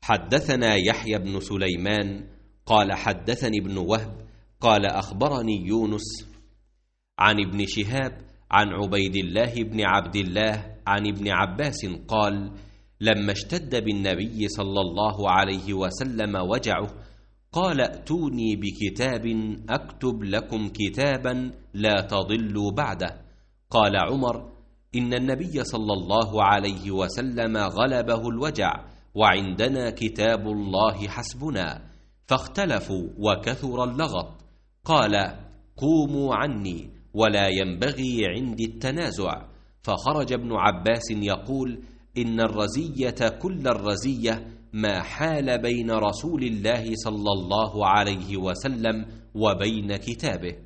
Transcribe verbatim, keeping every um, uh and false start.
حدثنا يحيى بن سليمان قال حدثني ابن وهب قال أخبرني يونس عن ابن شهاب عن عبيد الله بن عبد الله عن ابن عباس قال لما اشتد بالنبي صلى الله عليه وسلم وجعه قال ائتوني بكتاب أكتب لكم كتابا لا تضلوا بعده. قال عمر إن النبي صلى الله عليه وسلم غلبه الوجع وعندنا كتاب الله حسبنا، فاختلفوا وكثر اللغط. قال قوموا عني ولا ينبغي عندي التنازع. فخرج ابن عباس يقول إن الرزية كل الرزية ما حال بين رسول الله صلى الله عليه وسلم وبين كتابه.